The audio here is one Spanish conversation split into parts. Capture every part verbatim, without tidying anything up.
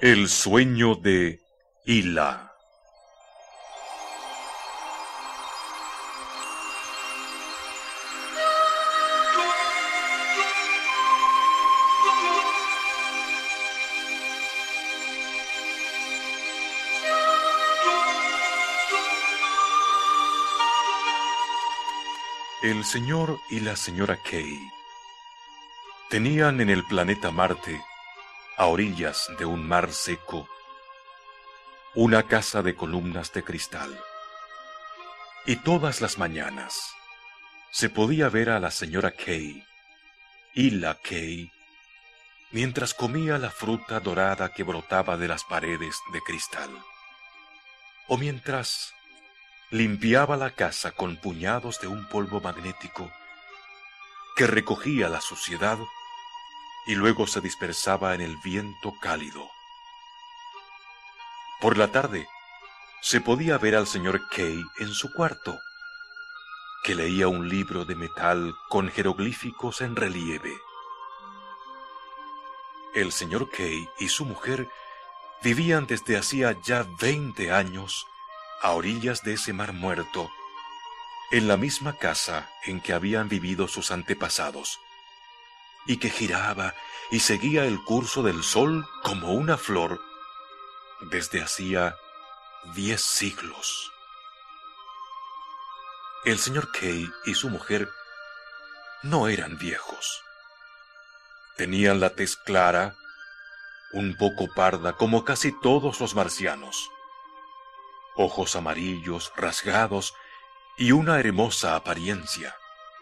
El sueño de Hila. El señor y la señora Kay tenían en el planeta Marte, a orillas de un mar seco, una casa de columnas de cristal. Y todas las mañanas se podía ver a la señora Kay, Hila Kay, mientras comía la fruta dorada que brotaba de las paredes de cristal, o mientras limpiaba la casa con puñados de un polvo magnético que recogía la suciedad y luego se dispersaba en el viento cálido. Por la tarde se podía ver al señor Kay en su cuarto, que leía un libro de metal con jeroglíficos en relieve. El señor Kay y su mujer vivían desde hacía ya veinte años a orillas de ese mar muerto, en la misma casa en que habían vivido sus antepasados, y que giraba y seguía el curso del sol como una flor desde hacía diez siglos. El señor Kay y su mujer no eran viejos. Tenían la tez clara, un poco parda como casi todos los marcianos, ojos amarillos rasgados y una hermosa apariencia.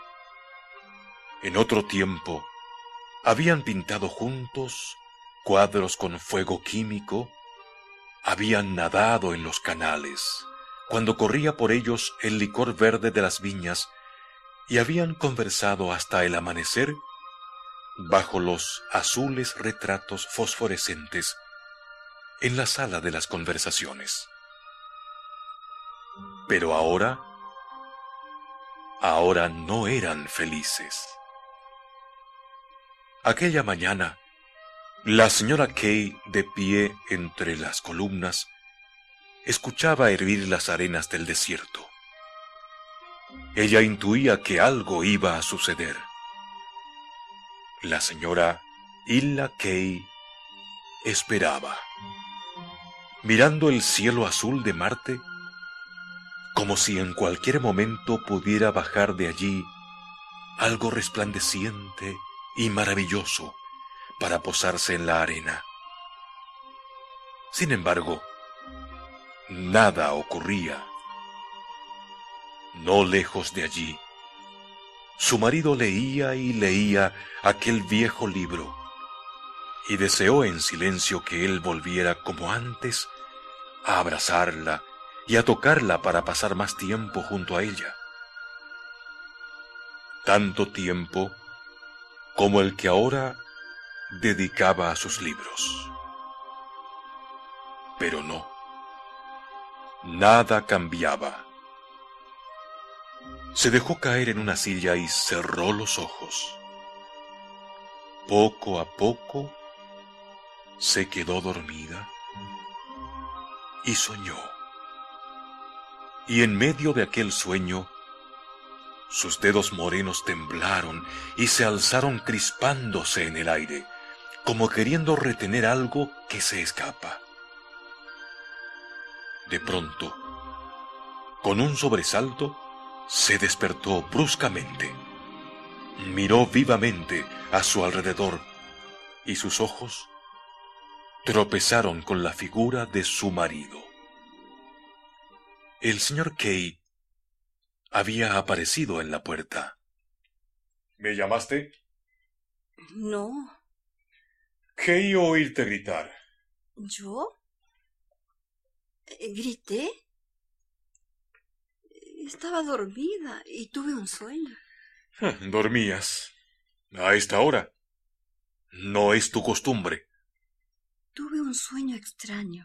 En otro tiempo habían pintado juntos cuadros con fuego químico, habían nadado en los canales cuando corría por ellos el licor verde de las viñas y habían conversado hasta el amanecer bajo los azules retratos fosforescentes en la sala de las conversaciones. Pero ahora, ahora no eran felices. Aquella mañana, la señora Kay, de pie entre las columnas, escuchaba hervir las arenas del desierto. Ella intuía que algo iba a suceder. La señora Hila Kay esperaba, mirando el cielo azul de Marte, como si en cualquier momento pudiera bajar de allí algo resplandeciente y maravilloso para posarse en la arena. Sin embargo, nada ocurría. No lejos de allí, su marido leía y leía aquel viejo libro y deseó en silencio que él volviera como antes a abrazarla y a tocarla para pasar más tiempo junto a ella. Tanto tiempo como el que ahora dedicaba a sus libros. Pero no, nada cambiaba. Se dejó caer en una silla y cerró los ojos. Poco a poco se quedó dormida y soñó. Y en medio de aquel sueño, sus dedos morenos temblaron y se alzaron crispándose en el aire, como queriendo retener algo que se escapa. De pronto, con un sobresalto, se despertó bruscamente. Miró vivamente a su alrededor y sus ojos tropezaron con la figura de su marido. El señor Kay había aparecido en la puerta. ¿Me llamaste? No. Creí oírte gritar. ¿Yo? ¿Grité? Estaba dormida y tuve un sueño. ¿Dormías? ¿A esta hora? No es tu costumbre. Tuve un sueño extraño.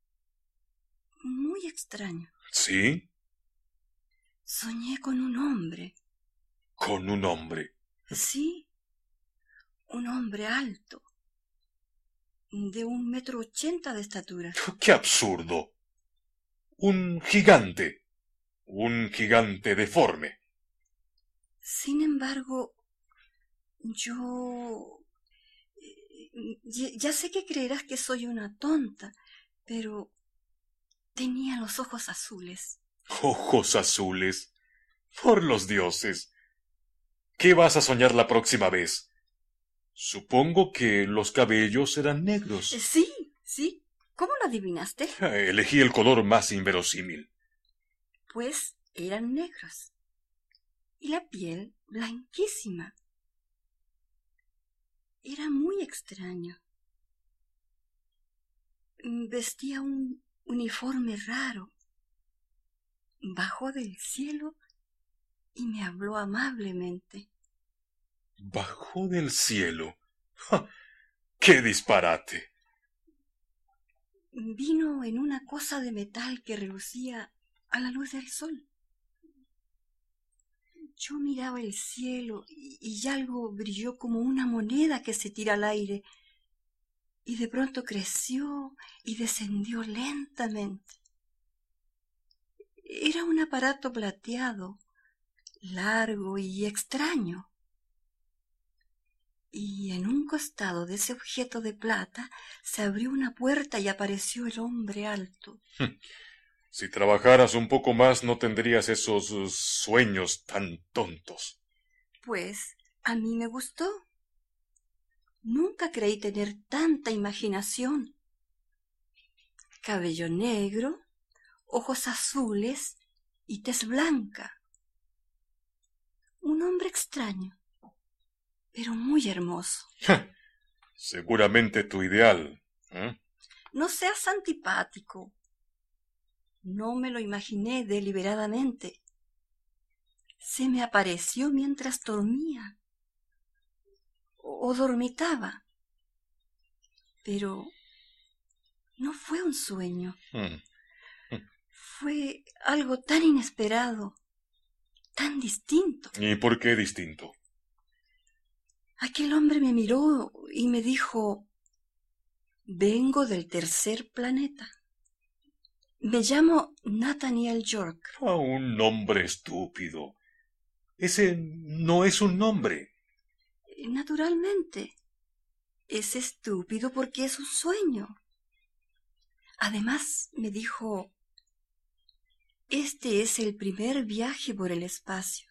Muy extraño. ¿Sí? Soñé con un hombre. ¿Con un hombre? Sí, un hombre alto, de un metro ochenta de estatura. ¡Qué absurdo! Un gigante. Un gigante deforme. Sin embargo, yo... Ya, ya sé que creerás que soy una tonta, pero tenía los ojos azules. Ojos azules. Por los dioses. ¿Qué vas a soñar la próxima vez? Supongo que los cabellos eran negros. Sí, sí. ¿Cómo lo adivinaste? Elegí el color más inverosímil. Pues eran negros. Y la piel blanquísima. Era muy extraño. Vestía un uniforme raro. Bajó del cielo y me habló amablemente. ¿Bajó del cielo? ¡Ja! ¡Qué disparate! Vino en una cosa de metal que relucía a la luz del sol. Yo miraba el cielo y, y algo brilló como una moneda que se tira al aire, y de pronto creció y descendió lentamente. Era un aparato plateado, largo y extraño. Y en un costado de ese objeto de plata se abrió una puerta y apareció el hombre alto. Si trabajaras un poco más no tendrías esos uh, sueños tan tontos. Pues a mí me gustó. Nunca creí tener tanta imaginación. Cabello negro, ojos azules y tez blanca. Un hombre extraño, pero muy hermoso. Seguramente tu ideal. ¿eh? No seas antipático. No me lo imaginé deliberadamente. Se me apareció mientras dormía o, o dormitaba. Pero no fue un sueño. Hmm. Fue algo tan inesperado, tan distinto. ¿Y por qué distinto? Aquel hombre me miró y me dijo: vengo del tercer planeta. Me llamo Nathaniel York. Ah, un nombre estúpido. Ese no es un nombre. Naturalmente. Es estúpido porque es un sueño. Además, me dijo: este es el primer viaje por el espacio.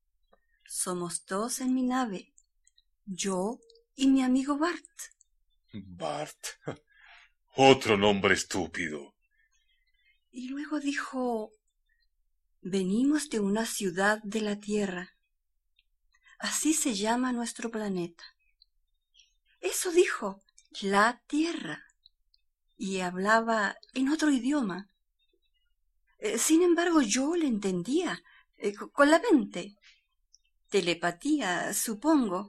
Somos dos en mi nave, yo y mi amigo Bart. Bart. Otro nombre estúpido. Y luego dijo: venimos de una ciudad de la Tierra. Así se llama nuestro planeta. Eso dijo, la Tierra. Y hablaba en otro idioma. Eh, sin embargo, yo le entendía, eh, con la mente. Telepatía, supongo.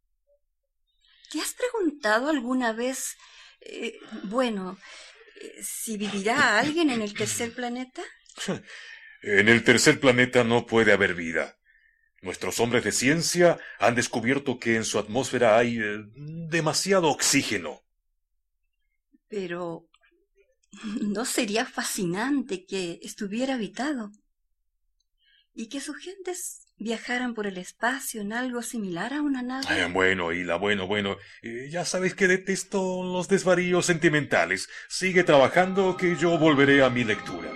¿Te has preguntado alguna vez, eh, bueno, eh, si vivirá alguien en el tercer planeta? En el tercer planeta no puede haber vida. Nuestros hombres de ciencia han descubierto que en su atmósfera hay eh, demasiado oxígeno. Pero ¿no sería fascinante que estuviera habitado? Y que sus gentes viajaran por el espacio en algo similar a una nave. Eh, bueno, Hila, bueno, bueno. Eh, ya sabes que detesto los desvaríos sentimentales. Sigue trabajando que yo volveré a mi lectura.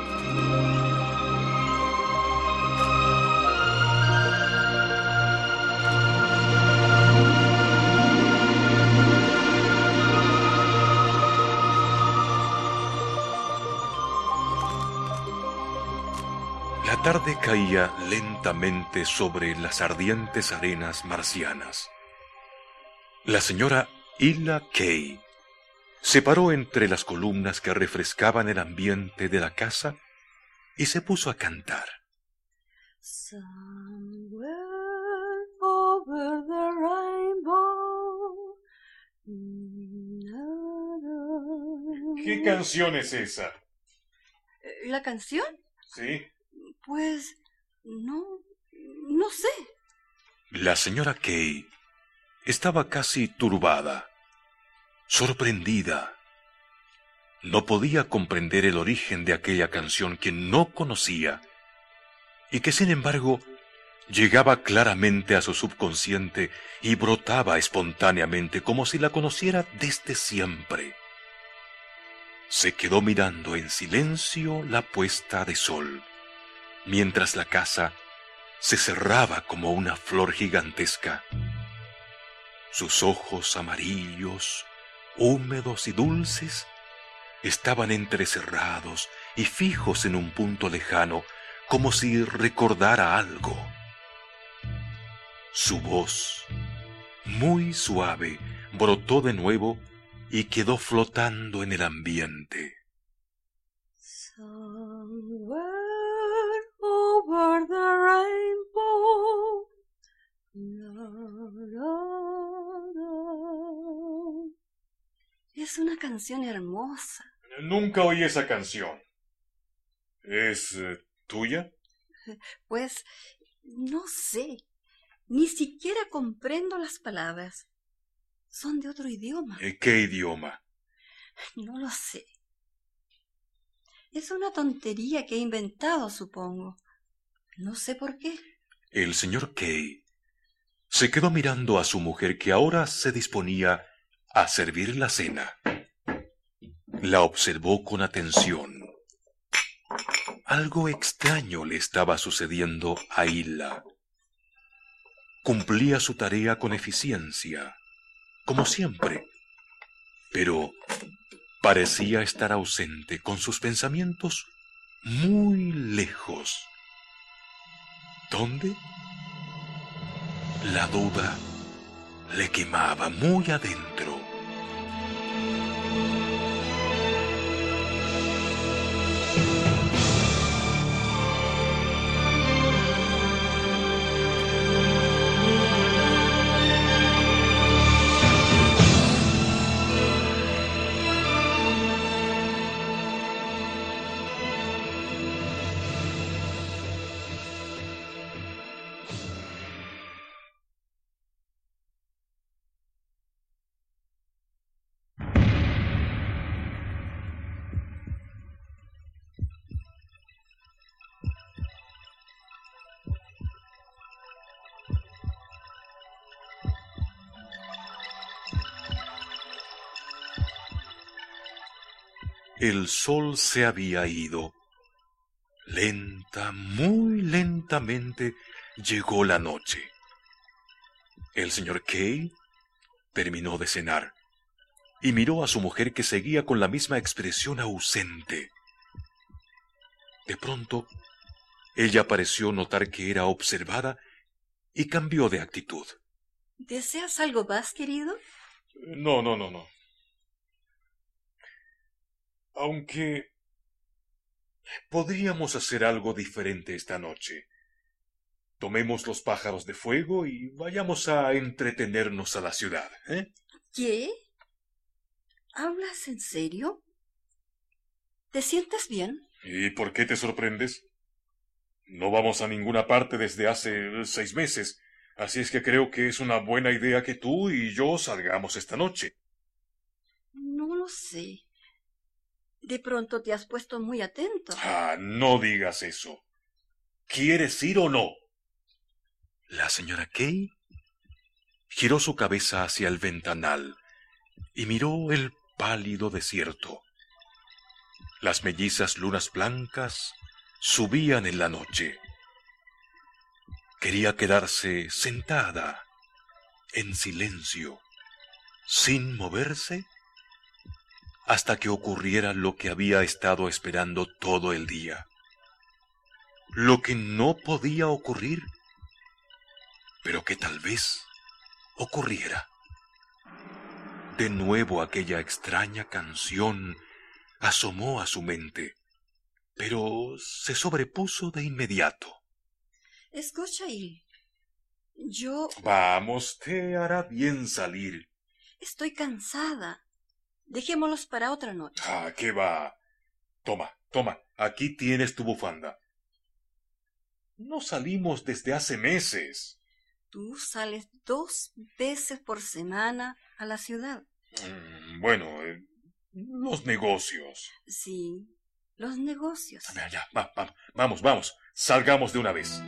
La tarde caía lentamente sobre las ardientes arenas marcianas. La señora Hila Kay se paró entre las columnas que refrescaban el ambiente de la casa y se puso a cantar. Somewhere over the rainbow. ¿Qué canción es esa? ¿La canción? Sí. Pues no, no sé. La señora Kay estaba casi turbada. Sorprendida, no podía comprender el origen de aquella canción que no conocía y que sin embargo llegaba claramente a su subconsciente y brotaba espontáneamente como si la conociera desde siempre. Se quedó mirando en silencio la puesta de sol, mientras la casa se cerraba como una flor gigantesca. Sus ojos amarillos, húmedos y dulces, estaban entrecerrados y fijos en un punto lejano, como si recordara algo. Su voz, muy suave, brotó de nuevo y quedó flotando en el ambiente. Somewhere over the rainbow, la, la, la. Es una canción hermosa. Nunca oí esa canción. ¿Es eh, tuya? Pues, no sé. Ni siquiera comprendo las palabras. Son de otro idioma. ¿Qué idioma? No lo sé. Es una tontería que he inventado, supongo. No sé por qué. El señor Kay se quedó mirando a su mujer, que ahora se disponía a servir la cena. La observó con atención. Algo extraño le estaba sucediendo a Hila. Cumplía su tarea con eficiencia, como siempre, pero parecía estar ausente, con sus pensamientos muy lejos. ¿Dónde? La duda le quemaba muy adentro. El sol se había ido. Lenta, muy lentamente llegó la noche. El señor Kay terminó de cenar y miró a su mujer, que seguía con la misma expresión ausente. De pronto, ella pareció notar que era observada y cambió de actitud. ¿Deseas algo más, querido? No, no, no, no. Aunque podríamos hacer algo diferente esta noche. Tomemos los pájaros de fuego y vayamos a entretenernos a la ciudad, ¿eh? ¿Qué? ¿Hablas en serio? ¿Te sientes bien? ¿Y por qué te sorprendes? No vamos a ninguna parte desde hace seis meses, así es que creo que es una buena idea que tú y yo salgamos esta noche. No lo sé. De pronto te has puesto muy atento. Ah, no digas eso. ¿Quieres ir o no? La señora Kay giró su cabeza hacia el ventanal y miró el pálido desierto. Las mellizas lunas blancas subían en la noche. Quería quedarse sentada, en silencio, sin moverse, hasta que ocurriera lo que había estado esperando todo el día. Lo que no podía ocurrir, pero que tal vez ocurriera. De nuevo aquella extraña canción asomó a su mente, pero se sobrepuso de inmediato. Escucha, Il. Yo... Vamos, te hará bien salir. Estoy cansada. Dejémoslos para otra noche. Ah, ¿qué va? Toma, toma, aquí tienes tu bufanda. No salimos desde hace meses. Tú sales dos veces por semana a la ciudad. Mm, Bueno, eh, los negocios. Sí, los negocios. Ya, ya, va- va- vamos, vamos. Salgamos de una vez.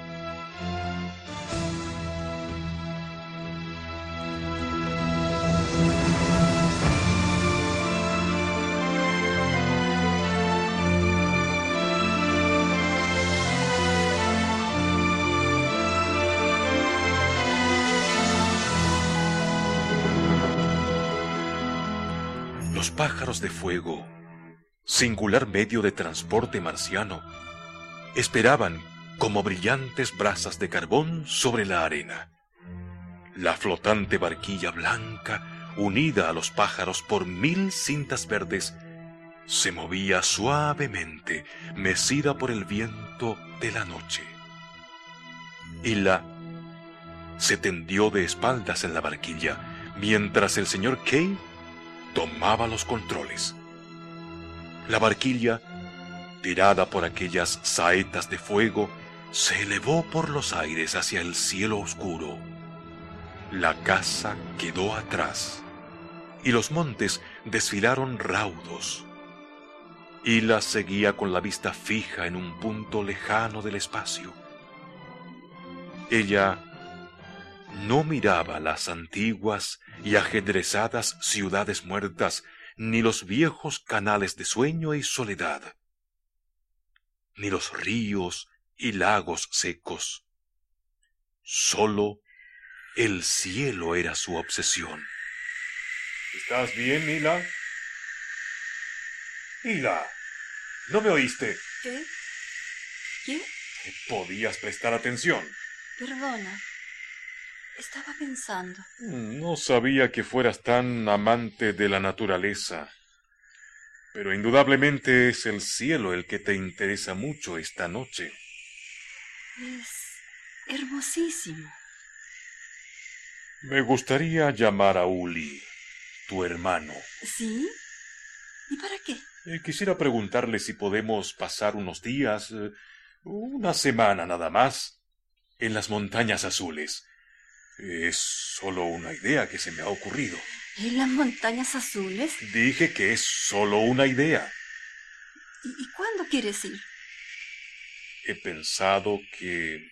Los pájaros de fuego, singular medio de transporte marciano, esperaban como brillantes brasas de carbón sobre la arena. La flotante barquilla blanca, unida a los pájaros por mil cintas verdes, se movía suavemente, mecida por el viento de la noche. Hila se tendió de espaldas en la barquilla, mientras el señor Kay tomaba los controles. La barquilla, tirada por aquellas saetas de fuego, se elevó por los aires hacia el cielo oscuro. La casa quedó atrás y los montes desfilaron raudos. Hila seguía con la vista fija en un punto lejano del espacio. Ella no miraba las antiguas y ajedrezadas ciudades muertas, ni los viejos canales de sueño y soledad, ni los ríos y lagos secos. Solo el cielo era su obsesión. ¿Estás bien, Hila? Hila, ¿no me oíste? ¿Qué? ¿Qué? ¿Podías prestar atención? Perdona. Estaba pensando. No sabía que fueras tan amante de la naturaleza, pero indudablemente es el cielo el que te interesa mucho esta noche. Es hermosísimo. Me gustaría llamar a Uli, tu hermano. ¿Sí? ¿Y para qué? Eh, quisiera preguntarle si podemos pasar unos días, eh, una semana nada más, en las montañas azules. Es solo una idea que se me ha ocurrido. ¿En las montañas azules? Dije que es solo una idea. ¿Y, y cuándo quieres ir? He pensado que...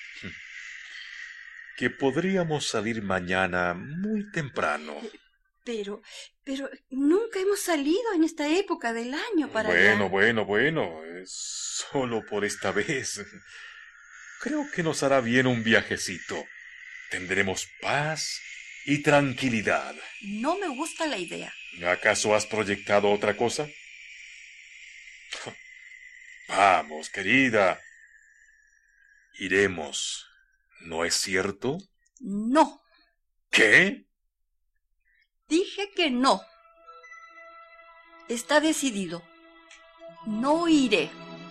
que podríamos salir mañana muy temprano. Pero, pero nunca hemos salido en esta época del año para Bueno, allá. bueno, bueno, es solo por esta vez. Creo que nos hará bien un viajecito. Tendremos paz y tranquilidad. No me gusta la idea. ¿Acaso has proyectado otra cosa? Vamos, querida. Iremos, ¿no es cierto? No. ¿Qué? Dije que no. Está decidido. No iré.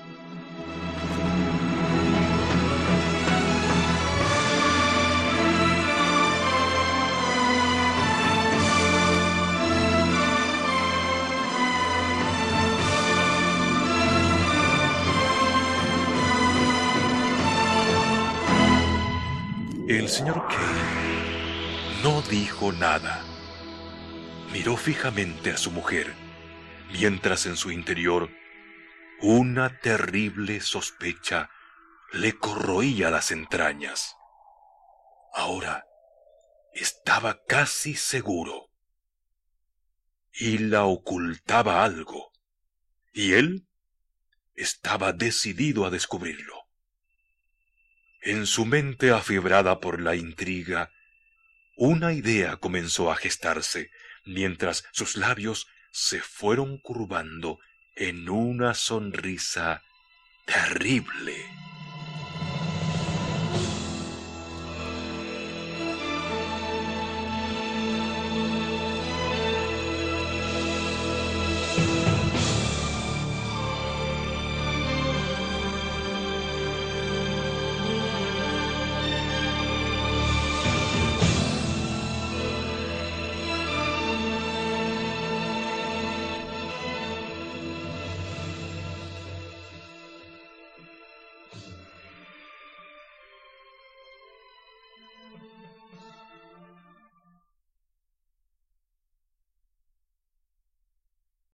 El señor Kay no dijo nada. Miró fijamente a su mujer, mientras en su interior una terrible sospecha le corroía las entrañas. Ahora estaba casi seguro. Hila ocultaba algo, y él estaba decidido a descubrirlo. En su mente afiebrada por la intriga, una idea comenzó a gestarse, mientras sus labios se fueron curvando en una sonrisa terrible.